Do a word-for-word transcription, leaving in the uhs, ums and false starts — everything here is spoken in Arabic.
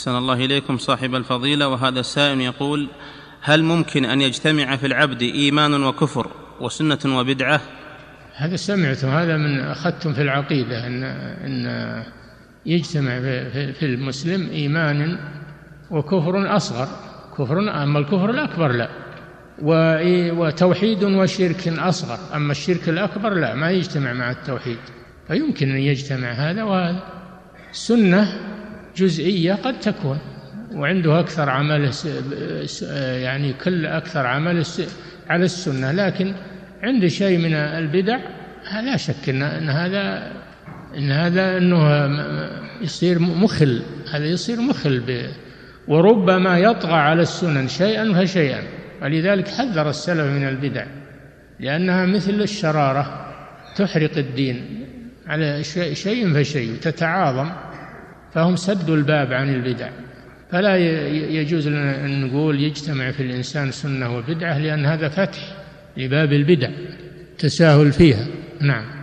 أحسن الله إليكم صاحب الفضيلة. وهذا السائل يقول: هل ممكن أن يجتمع في العبد إيمان وكفر وسنة وبدعة؟ هذا سمعته، هذا من أخذتم في العقيدة أن, إن يجتمع في المسلم إيمان وكفر أصغر، كفر، أما الكفر الأكبر لا، وتوحيد وشرك أصغر، أما الشرك الأكبر لا، ما يجتمع مع التوحيد، فيمكن أن يجتمع هذا وهذا. سنة جزئية قد تكون وعنده أكثر عمل، يعني كل أكثر عمل على السنة، لكن عنده شيء من البدع لا شك إن هذا إن هذا إنه يصير مخل، هذا يصير مخل ب وربما يطغى على السنن شيئا فشيئا. ولذلك حذر السلف من البدع، لأنها مثل الشرارة تحرق الدين على شيء فشيء، تتعاظم، فهم سدوا الباب عن البدع. فلا يجوز أن نقول يجتمع في الإنسان سنة وبدعة، لأن هذا فتح لباب البدع، تساهل فيها. نعم.